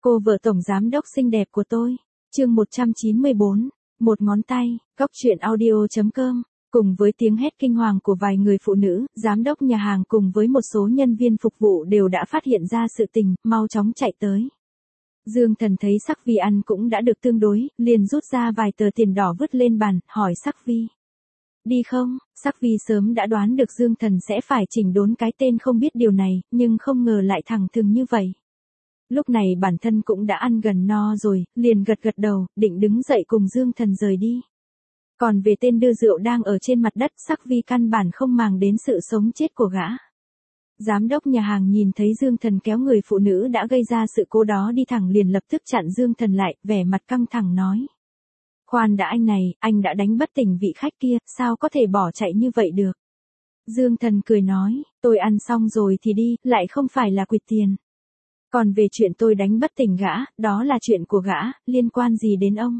Cô vợ tổng giám đốc xinh đẹp của tôi. Chương 194, một ngón tay, Góc truyện audio.com. Cùng với tiếng hét kinh hoàng của vài người phụ nữ, giám đốc nhà hàng cùng với một số nhân viên phục vụ đều đã phát hiện ra sự tình, mau chóng chạy tới. Dương Thần thấy Sắc Vi ăn cũng đã được tương đối, liền rút ra vài tờ tiền đỏ vứt lên bàn, hỏi Sắc Vi. Đi không? Sắc Vi sớm đã đoán được Dương Thần sẽ phải chỉnh đốn cái tên không biết điều này, nhưng không ngờ lại thẳng thừng như vậy. Lúc này bản thân cũng đã ăn gần no rồi, liền gật gật đầu, định đứng dậy cùng Dương Thần rời đi. Còn về tên đưa rượu đang ở trên mặt đất, Sắc Vi căn bản không màng đến sự sống chết của gã. Giám đốc nhà hàng nhìn thấy Dương Thần kéo người phụ nữ đã gây ra sự cố đó đi thẳng liền lập tức chặn Dương Thần lại, vẻ mặt căng thẳng nói. Khoan đã anh này, anh đã đánh bất tỉnh vị khách kia, sao có thể bỏ chạy như vậy được? Dương Thần cười nói, tôi ăn xong rồi thì đi, lại không phải là quỵt tiền. Còn về chuyện tôi đánh bất tỉnh gã, đó là chuyện của gã, liên quan gì đến ông?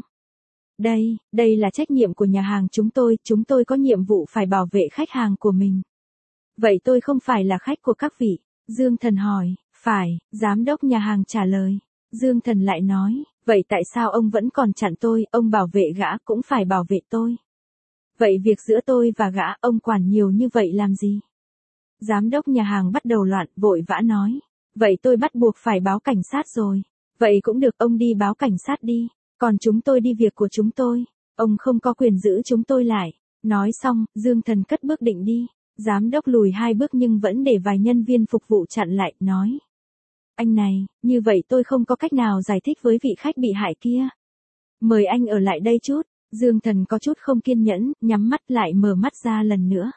Đây là trách nhiệm của nhà hàng chúng tôi có nhiệm vụ phải bảo vệ khách hàng của mình. Vậy tôi không phải là khách của các vị? Dương Thần hỏi, phải, giám đốc nhà hàng trả lời. Dương Thần lại nói, vậy tại sao ông vẫn còn chặn tôi, ông bảo vệ gã cũng phải bảo vệ tôi. Vậy việc giữa tôi và gã, ông quản nhiều như vậy làm gì? Giám đốc nhà hàng bắt đầu loạn, vội vã nói. Vậy tôi bắt buộc phải báo cảnh sát rồi. Vậy cũng được, ông đi báo cảnh sát đi. Còn chúng tôi đi việc của chúng tôi. Ông không có quyền giữ chúng tôi lại. Nói xong, Dương Thần cất bước định đi. Giám đốc lùi 2 bước nhưng vẫn để vài nhân viên phục vụ chặn lại, nói. Anh này, như vậy tôi không có cách nào giải thích với vị khách bị hại kia. Mời anh ở lại đây chút. Dương Thần có chút không kiên nhẫn, nhắm mắt lại mở mắt ra lần nữa.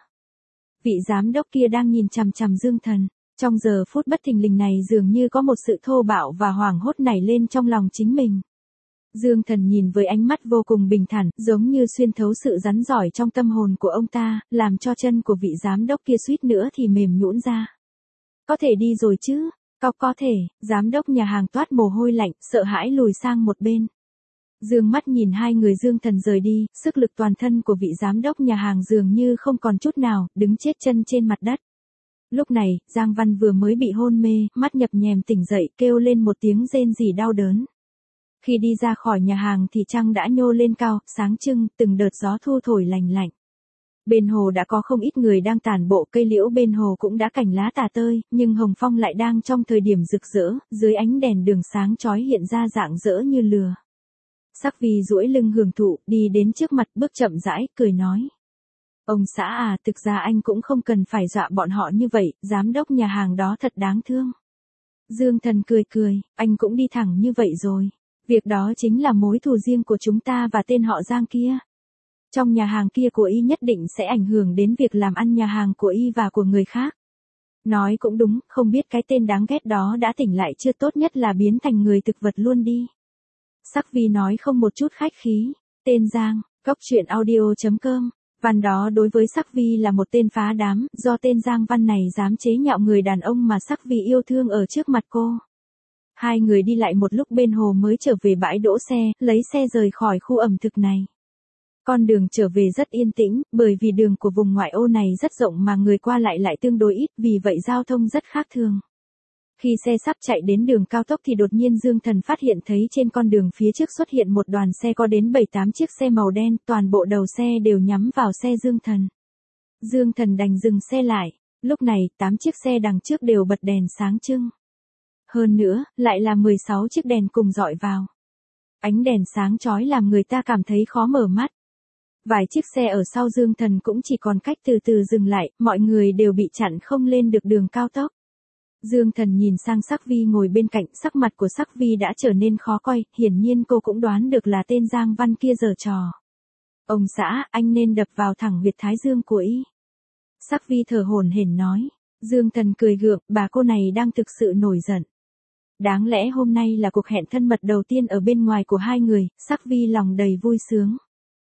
Vị giám đốc kia đang nhìn chằm chằm Dương Thần. Trong giờ phút bất thình lình này dường như có một sự thô bạo và hoảng hốt nảy lên trong lòng chính mình. Dương Thần nhìn với ánh mắt vô cùng bình thản, giống như xuyên thấu sự rắn rỏi trong tâm hồn của ông ta, làm cho chân của vị giám đốc kia suýt nữa thì mềm nhũn ra. Có thể đi rồi chứ? Có thể, giám đốc nhà hàng toát mồ hôi lạnh, sợ hãi lùi sang một bên. Dương mắt nhìn hai người Dương Thần rời đi, sức lực toàn thân của vị giám đốc nhà hàng dường như không còn chút nào, đứng chết chân trên mặt đất. Lúc này, Giang Văn vừa mới bị hôn mê, mắt nhập nhèm tỉnh dậy, kêu lên một tiếng rên rỉ đau đớn. Khi đi ra khỏi nhà hàng thì trăng đã nhô lên cao, sáng trưng, từng đợt gió thu thổi lành lạnh. Bên hồ đã có không ít người đang tản bộ, cây liễu bên hồ cũng đã cành lá tả tơi, nhưng hồng phong lại đang trong thời điểm rực rỡ, dưới ánh đèn đường sáng chói hiện ra rạng rỡ như lửa. Sắc Vi duỗi lưng hưởng thụ, đi đến trước mặt bước chậm rãi, cười nói. Ông xã à, thực ra anh cũng không cần phải dọa bọn họ như vậy, giám đốc nhà hàng đó thật đáng thương. Dương Thần cười, anh cũng đi thẳng như vậy rồi. Việc đó chính là mối thù riêng của chúng ta và tên họ Giang kia. Trong nhà hàng kia của y nhất định sẽ ảnh hưởng đến việc làm ăn nhà hàng của y và của người khác. Nói cũng đúng, không biết cái tên đáng ghét đó đã tỉnh lại chưa, tốt nhất là biến thành người thực vật luôn đi. Sắc Vi nói không một chút khách khí. Tên Giang, Góc truyện audio.com. Văn đó đối với Sắc Vi là một tên phá đám, do tên Giang Văn này dám chế nhạo người đàn ông mà Sắc Vi yêu thương ở trước mặt cô. Hai người đi lại một lúc bên hồ mới trở về bãi đỗ xe, lấy xe rời khỏi khu ẩm thực này. Con đường trở về rất yên tĩnh, bởi vì đường của vùng ngoại ô này rất rộng mà người qua lại tương đối ít, vì vậy giao thông rất khác thường. Khi xe sắp chạy đến đường cao tốc thì đột nhiên Dương Thần phát hiện thấy trên con đường phía trước xuất hiện một đoàn xe có đến 7-8 chiếc xe màu đen, toàn bộ đầu xe đều nhắm vào xe Dương Thần. Dương Thần đành dừng xe lại, lúc này 8 chiếc xe đằng trước đều bật đèn sáng trưng. Hơn nữa, lại là 16 chiếc đèn cùng dọi vào. Ánh đèn sáng chói làm người ta cảm thấy khó mở mắt. Vài chiếc xe ở sau Dương Thần cũng chỉ còn cách từ từ dừng lại, mọi người đều bị chặn không lên được đường cao tốc. Dương Thần nhìn sang Sắc Vi ngồi bên cạnh, sắc mặt của Sắc Vi đã trở nên khó coi, hiển nhiên cô cũng đoán được là tên Giang Văn kia giở trò. Ông xã, anh nên đập vào thẳng huyệt thái dương của y. Sắc Vi thở hổn hển nói. Dương Thần cười gượng, bà cô này đang thực sự nổi giận. Đáng lẽ hôm nay là cuộc hẹn thân mật đầu tiên ở bên ngoài của hai người, Sắc Vi lòng đầy vui sướng.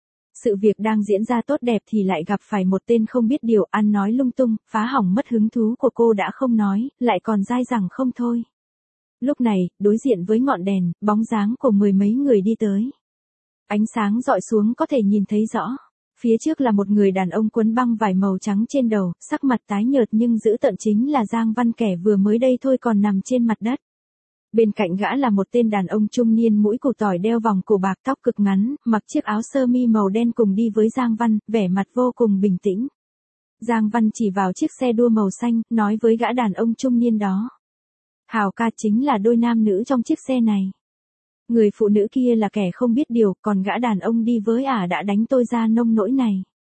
Sự việc đang diễn ra tốt đẹp thì lại gặp phải một tên không biết điều, ăn nói lung tung, phá hỏng mất hứng thú của cô đã không nói, lại còn dai dẳng không thôi. Lúc này, đối diện với ngọn đèn, bóng dáng của 10 mấy người đi tới. Ánh sáng dọi xuống có thể nhìn thấy rõ. Phía trước là một người đàn ông quấn băng vải màu trắng trên đầu, sắc mặt tái nhợt nhưng dữ tợn, chính là Giang Văn kẻ vừa mới đây thôi còn nằm trên mặt đất. Bên cạnh gã là một tên đàn ông trung niên mũi củ tỏi đeo vòng cổ bạc tóc cực ngắn, mặc chiếc áo sơ mi màu đen cùng đi với Giang Văn, vẻ mặt vô cùng bình tĩnh. Giang Văn chỉ vào chiếc xe đua màu xanh, nói với gã đàn ông trung niên đó. Hào ca chính là đôi nam nữ trong chiếc xe này. Người phụ nữ kia là kẻ không biết điều, còn gã đàn ông đi với đã đánh tôi ra nông nỗi này.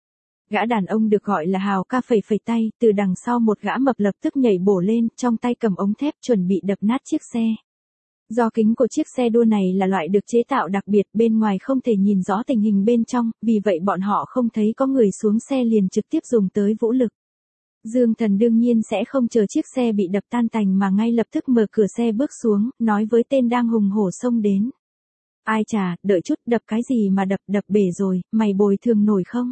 Gã đàn ông được gọi là Hào ca phẩy phẩy tay, từ đằng sau một gã mập lập tức nhảy bổ lên, trong tay cầm ống thép chuẩn bị đập nát chiếc xe. Do kính của chiếc xe đua này là loại được chế tạo đặc biệt, bên ngoài không thể nhìn rõ tình hình bên trong, vì vậy bọn họ không thấy có người xuống xe liền trực tiếp dùng tới vũ lực. Dương Thần đương nhiên sẽ không chờ chiếc xe bị đập tan tành mà ngay lập tức mở cửa xe bước xuống, nói với tên đang hùng hổ xông đến. Ai chà, đợi chút, đập cái gì mà đập bể rồi, mày bồi thường nổi không?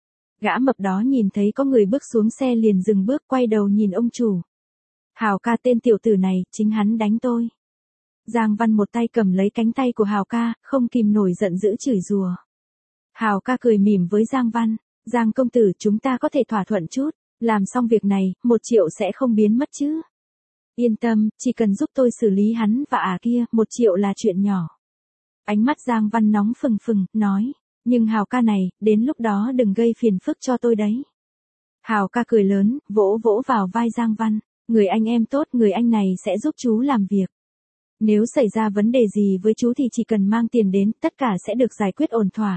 Gã mập đó nhìn thấy có người bước xuống xe liền dừng bước quay đầu nhìn ông chủ. Hào ca, tên tiểu tử này, chính hắn đánh tôi. Giang Văn một tay cầm lấy cánh tay của Hào ca, không kìm nổi giận dữ chửi rủa. Hào ca cười mỉm với Giang Văn. Giang công tử, chúng ta có thể thỏa thuận chút. Làm xong việc này, 1 triệu sẽ không biến mất chứ. Yên tâm, chỉ cần giúp tôi xử lý hắn và kia, 1 triệu là chuyện nhỏ. Ánh mắt Giang Văn nóng phừng phừng, nói. Nhưng Hào ca này, đến lúc đó đừng gây phiền phức cho tôi đấy. Hào ca cười lớn, vỗ vỗ vào vai Giang Văn. Người anh em tốt, người anh này sẽ giúp chú làm việc. Nếu xảy ra vấn đề gì với chú thì chỉ cần mang tiền đến, tất cả sẽ được giải quyết ổn thỏa.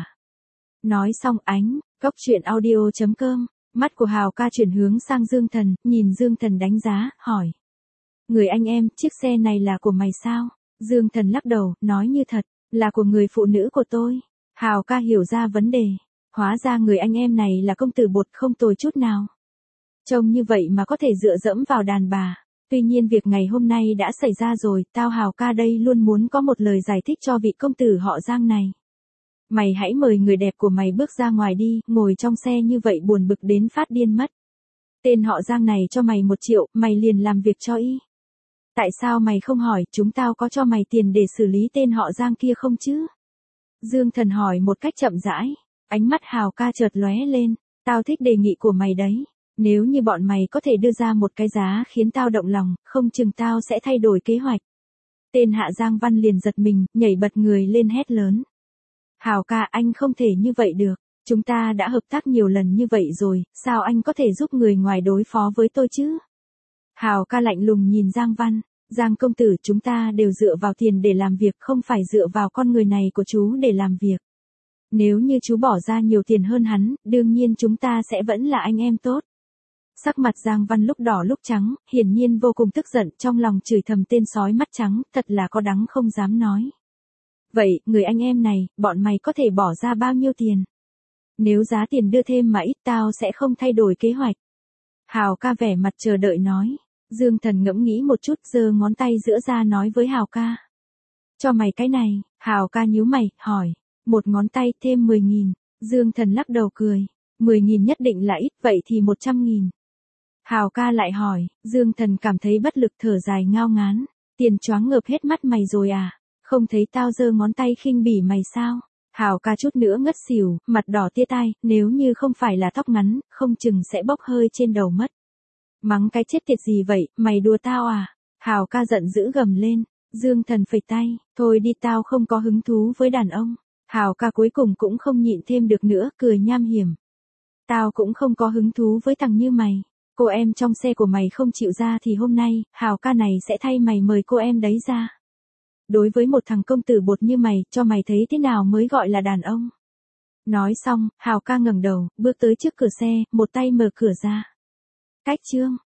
Nói xong Cóc truyện audio.com. Mắt của Hào ca chuyển hướng sang Dương Thần, nhìn Dương Thần đánh giá, hỏi. Người anh em, chiếc xe này là của mày sao? Dương Thần lắc đầu, nói như thật, là của người phụ nữ của tôi. Hào ca hiểu ra vấn đề. Hóa ra người anh em này là công tử bột không tồi chút nào. Trông như vậy mà có thể dựa dẫm vào đàn bà. Tuy nhiên việc ngày hôm nay đã xảy ra rồi, tao Hào ca đây luôn muốn có một lời giải thích cho vị công tử họ Giang này. Mày hãy mời người đẹp của mày bước ra ngoài đi, ngồi trong xe như vậy buồn bực đến phát điên mất. Tên họ Giang này cho mày 1 triệu, mày liền làm việc cho y. Tại sao mày không hỏi chúng tao có cho mày tiền để xử lý tên họ Giang kia không chứ? Dương Thần hỏi một cách chậm rãi, ánh mắt Hào ca chợt lóe lên, tao thích đề nghị của mày đấy. Nếu như bọn mày có thể đưa ra một cái giá khiến tao động lòng, không chừng tao sẽ thay đổi kế hoạch. Tên hạ Giang Văn liền giật mình, nhảy bật người lên hét lớn. Hào ca, anh không thể như vậy được. Chúng ta đã hợp tác nhiều lần như vậy rồi, sao anh có thể giúp người ngoài đối phó với tôi chứ? Hào ca lạnh lùng nhìn Giang Văn. Giang công tử, chúng ta đều dựa vào tiền để làm việc, không phải dựa vào con người này của chú để làm việc. Nếu như chú bỏ ra nhiều tiền hơn hắn, đương nhiên chúng ta sẽ vẫn là anh em tốt. Sắc mặt Giang Văn lúc đỏ lúc trắng, hiển nhiên vô cùng tức giận, trong lòng chửi thầm tên sói mắt trắng, thật là có đắng không dám nói. Vậy, người anh em này, bọn mày có thể bỏ ra bao nhiêu tiền? Nếu giá tiền đưa thêm mà ít tao sẽ không thay đổi kế hoạch. Hào ca vẻ mặt chờ đợi nói. Dương Thần ngẫm nghĩ một chút, giơ ngón tay giữa ra nói với Hào ca. Cho mày cái này. Hào ca nhíu mày, hỏi. Một ngón tay thêm 10.000. Dương Thần lắc đầu cười. 10.000 nhất định là ít, vậy thì 100.000. Hào ca lại hỏi. Dương Thần cảm thấy bất lực thở dài ngao ngán. Tiền choáng ngợp hết mắt mày rồi à? Không thấy tao giơ ngón tay khinh bỉ mày sao? Hào ca chút nữa ngất xỉu, mặt đỏ tia tai, nếu như không phải là tóc ngắn, không chừng sẽ bốc hơi trên đầu mất. Mắng cái chết tiệt gì vậy, mày đùa tao à? Hào ca giận dữ gầm lên. Dương Thần phẩy tay, thôi đi, tao không có hứng thú với đàn ông. Hào ca cuối cùng cũng không nhịn thêm được nữa, cười nham hiểm. Tao cũng không có hứng thú với thằng như mày. Cô em trong xe của mày không chịu ra thì hôm nay, Hào ca này sẽ thay mày mời cô em đấy ra. Đối với một thằng công tử bột như mày, cho mày thấy thế nào mới gọi là đàn ông. Nói xong, Hào ca ngẩng đầu, bước tới trước cửa xe, một tay mở cửa ra. Cách chương.